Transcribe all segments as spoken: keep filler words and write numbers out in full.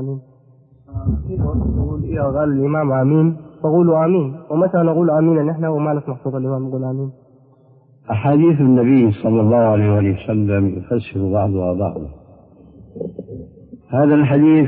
آمين؟ نقول إذا قال الإمام آمين فقولوا آمين، ومتى نقول آمين نحن وما نسمح صوت الإمام نقول آمين؟ أحاديث النبي صلى الله عليه وسلم يفسر بعضها بعضا. هذا الحديث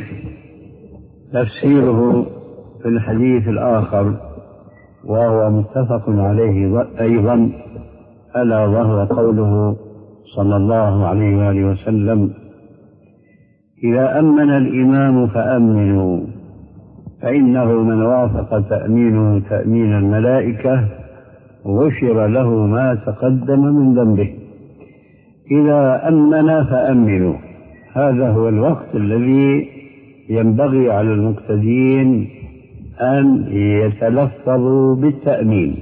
تفسيره في الحديث الآخر وهو متفق عليه أيضا، ألا وهو قوله صلى الله عليه وآله وسلم: إذا أمن الإمام فأمنوا فإنه من وافق تأمينه تأمين الملائكة غفر له ما تقدم من ذنبه. إذا أمن فأمنوا، هذا هو الوقت الذي ينبغي على المقتدين أن يتلفظوا بالتأمين.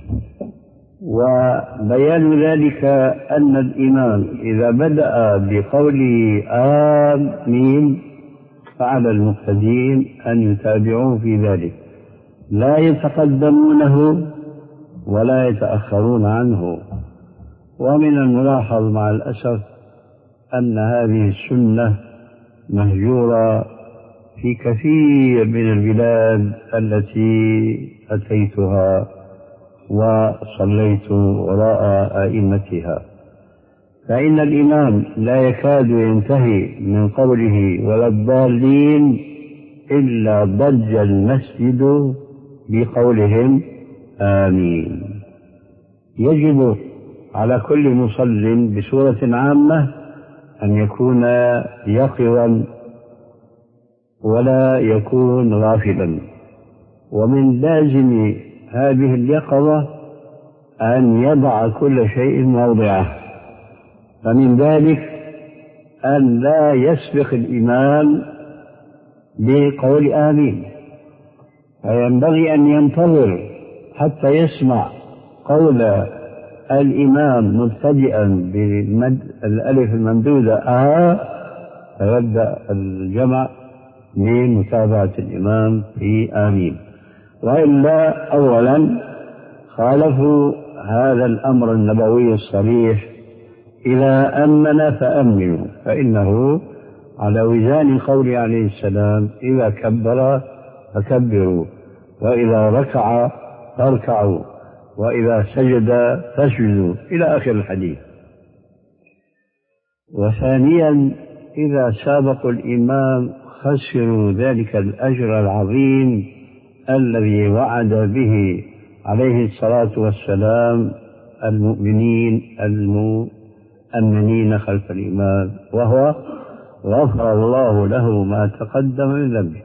وبيان ذلك أن الإمام إذا بدأ بقوله آمين فعلى المقتدين أن يتابعوه في ذلك، لا يتقدمونه ولا يتأخرون عنه. ومن الملاحظ مع الأسف أن هذه السنة مهجورة في كثير من البلاد التي أتيتها وصليت وراء أئمتها، فإن الإمام لا يكاد ينتهي من قوله ولا الضالين إلا ضج المسجد بقولهم آمين. يجب على كل مصل بصورة عامة أن يكون يقظا ولا يكون غافلا، ومن لازم هذه اليقظة أن يضع كل شيء موضعه، فمن ذلك أن لا يسبق الإمام بقول آمين، فينبغي أن ينتظر حتى يسمع قول الإمام مبتدئا بالألف الممدودة آه، فيبدأ الجمع لمتابعة الإمام في آمين. وإلا أولا خالفوا هذا الأمر النبوي الصريح: إذا أمن فأمنوا، فإنه على وزان قول عليه السلام: إذا كبر فكبروا، وإذا ركع فاركعوا، وإذا سجد فاسجدوا، إلى آخر الحديث. وثانيا إذا سابقوا الإمام خسروا ذلك الأجر العظيم الذي وعد به عليه الصلاة والسلام المؤمنين المؤمنين خلف الإمام، وهو غفر الله له ما تقدم من ذنبه.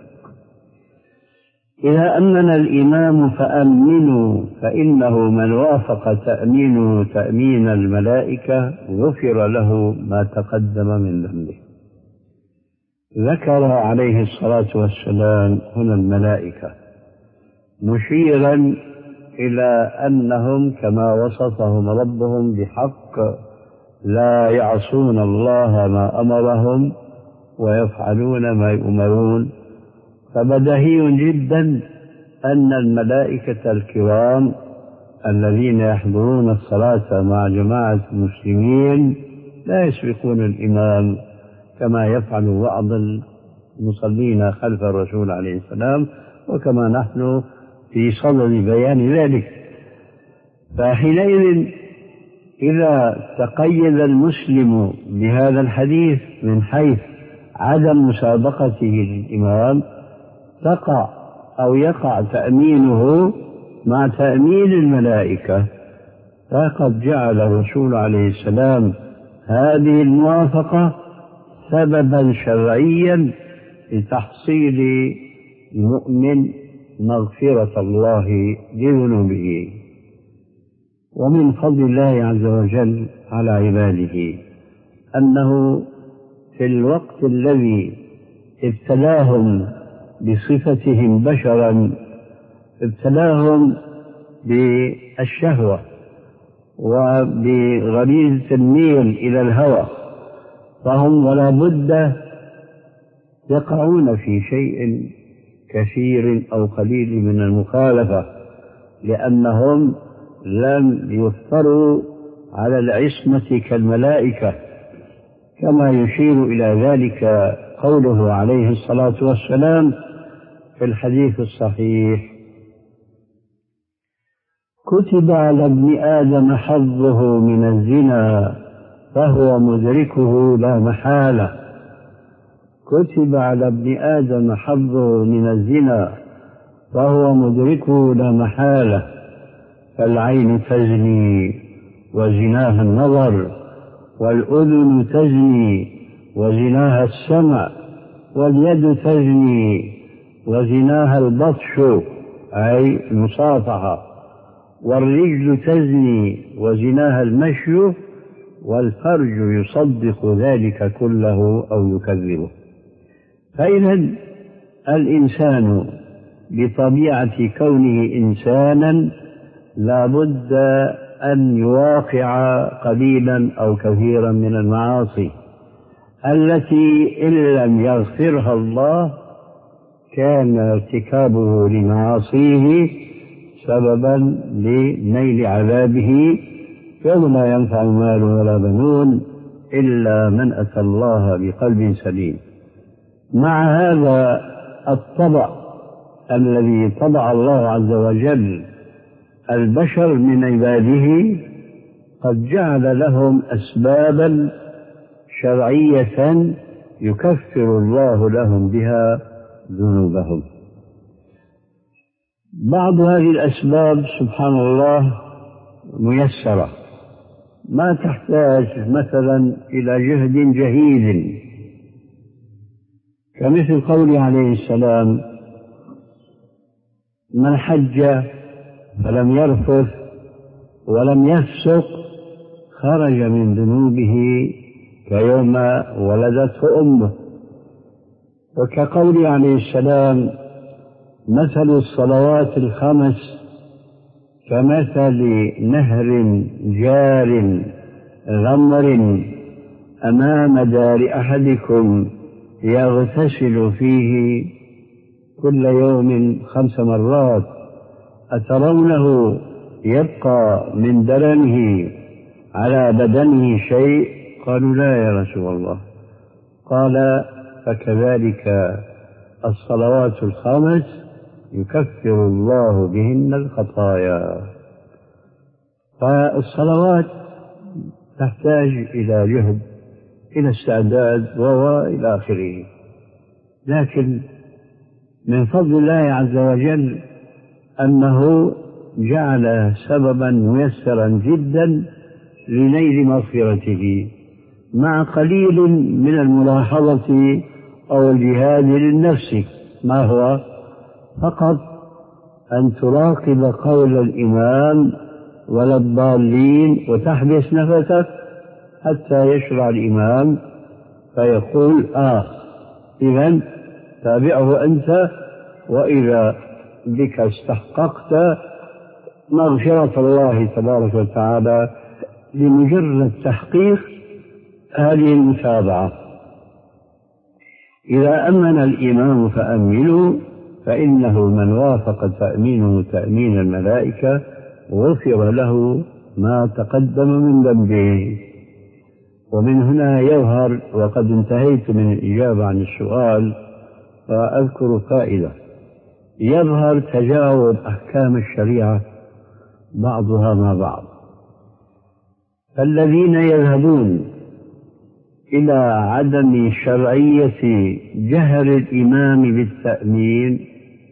إذا أمن الإمام فأمنوا فإنه من وافق تأمينه تأمين الملائكة غفر له ما تقدم من ذنبه. ذكر عليه الصلاة والسلام هنا الملائكة مشيرا إلى أنهم كما وصفهم ربهم بحق لا يعصون الله ما أمرهم ويفعلون ما يؤمرون، فبديهي جدا أن الملائكة الكرام الذين يحضرون الصلاة مع جماعة المسلمين لا يسبقون الإمام كما يفعل بعض المصلين خلف الرسول عليه السلام، وكما نحن في صدد بيان ذلك. فحينئذ إذا تقيد المسلم بهذا الحديث من حيث عدم مسابقته للإمام تقع أو يقع تأمينه مع تأمين الملائكة، فقد جعل الرسول عليه السلام هذه الموافقة سببا شرعيا لتحصيل المؤمن مغفرة الله لذنوبه. ومن فضل الله عز وجل على عباده أنه في الوقت الذي ابتلاهم بصفتهم بشرا ابتلاهم بالشهوة وبغريزة الميل إلى الهوى، فهم ولا بد يقعون في شيء كثير أو قليل من المخالفة، لأنهم لم يفطروا على العصمة كالملائكة، كما يشير إلى ذلك قوله عليه الصلاة والسلام في الحديث الصحيح: كتب على ابن آدم حظه من الزنا فهو مدركه لا محالة. كتب على ابن آدم حظه من الزنا فهو مدركه لا محالة. فالعين تزني وزناها النظر، والأذن تزني وزناها السمع، واليد تزني وزناها البطش أي المصافحة، والرجل تزني وزناها المشي، والفرج يصدق ذلك كله أو يكذبه. فإذا الإنسان بطبيعة كونه إنسانا لا بد أن يواقع قليلا أو كثيرا من المعاصي التي إن لم يغفرها الله كان ارتكابه لمعاصيه سببا لنيل عذابه يوم لا ينفع مال ولا بنون إلا من أتى الله بقلب سليم. مع هذا الطبع الذي طبع الله عز وجل البشر من عباده قد جعل لهم أسبابا شرعية يكفر الله لهم بها ذنوبهم. بعض هذه الأسباب سبحان الله ميسرة، ما تحتاج مثلا إلى جهد جهيد، كمثل قوله عليه السلام: من حج فلم يرفث ولم يفسق خرج من ذنوبه كيوم ولدته أمه. وكقوله عليه السلام: مثل الصلوات الخمس كمثل نهر جار غمر أمام دار أحدكم يغتسل فيه كل يوم خمس مرات أترونه يبقى من درنه على بدنه شيء؟ قالوا: لا يا رسول الله. قال: فكذلك الصلوات الخمس يكفر الله بهن الخطايا. فالصلوات تحتاج إلى جهد، إلى استعداد وإلى آخره، لكن من فضل الله عز وجل أنه جعل سببا ميسرا جدا لنيل مغفرته، مع قليل من الملاحظة أو الجهاد للنفس. ما هو؟ فقط أن تراقب قول الإمام ولا الضالين وتحبس نفسك حتى يشرع الإمام فيقول: آه إذن تابعه أنت، وإذا بك استحققت مغفرة الله تبارك وتعالى لمجرد تحقيق هذه المتابعة. إذا أمن الإمام فأمنوا، فإنه من وافق تأمينه تأمين الملائكة غفر له ما تقدم من ذنبه. ومن هنا يظهر، وقد انتهيت من الإجابة عن السؤال فأذكر فائدة، يظهر تجاوب أحكام الشريعة بعضها مع بعض. فالذين يذهبون إلى عدم شرعية جهر الإمام بالتأمين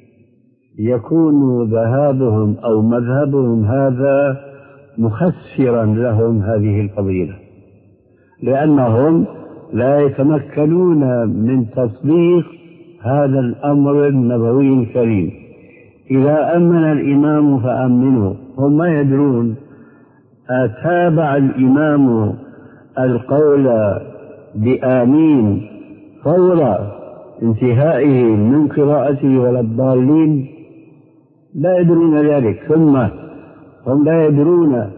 يكون ذهابهم أو مذهبهم هذا مخسرا لهم هذه الفضيلة، لأنهم لا يتمكنون من تطبيق هذا الأمر النبوي الكريم. إذا أمن الإمام فأمنوا، هم ما يدرون أتابع الإمام القول بآمين فور انتهائه من قراءته ولا الضالين؟ لا يدرون ذلك. ثم هم لا يدرون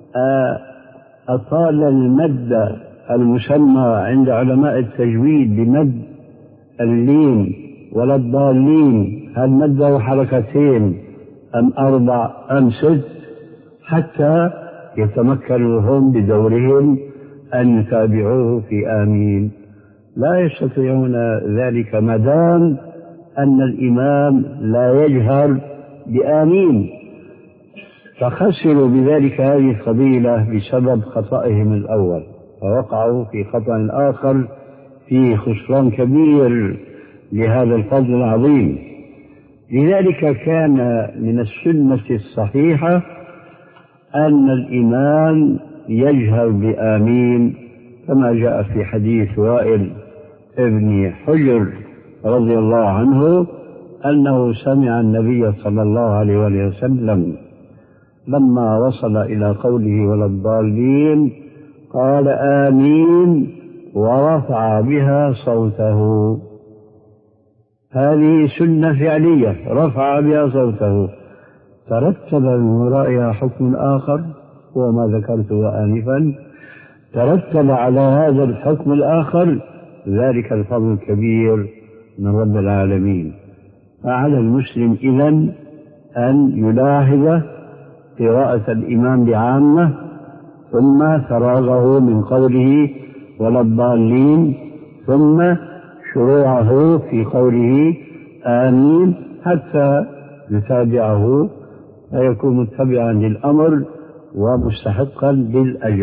أطال المد المسمى عند علماء التجويد بمد اللين ولا الضالين، هل مده حركتين أم أربع أم ست، حتى يتمكنوا هم بدورهم أن يتابعوه في آمين. لا يستطيعون ذلك ما دام أن الإمام لا يجهر بآمين، فخسروا بذلك هذه الفضيلة بسبب خطئهم الأول، فوقعوا في خطأ آخر فيه خسران كبير لهذا الفضل العظيم. لذلك كان من السنة الصحيحة أن الإمام يجهر بآمين، كما جاء في حديث وائل ابن حجر رضي الله عنه أنه سمع النبي صلى الله عليه وسلم لما وصل إلى قوله ولا الضالين قال آمين ورفع بها صوته. هذه سنة فعلية، رفع بها صوته، ترتب من ورائها حكم آخر هو ما ذكرته آنفا، ترتب على هذا الحكم الآخر ذلك الفضل الكبير من رب العالمين. فعلى المسلم إذن أن يلاحظ قراءة الإمام بعامة، ثم فراغه من قوله ولا الضالين، ثم شروعه في قوله آمين حتى يتابعه فيكون متبعا للأمر ومستحقا للأجر.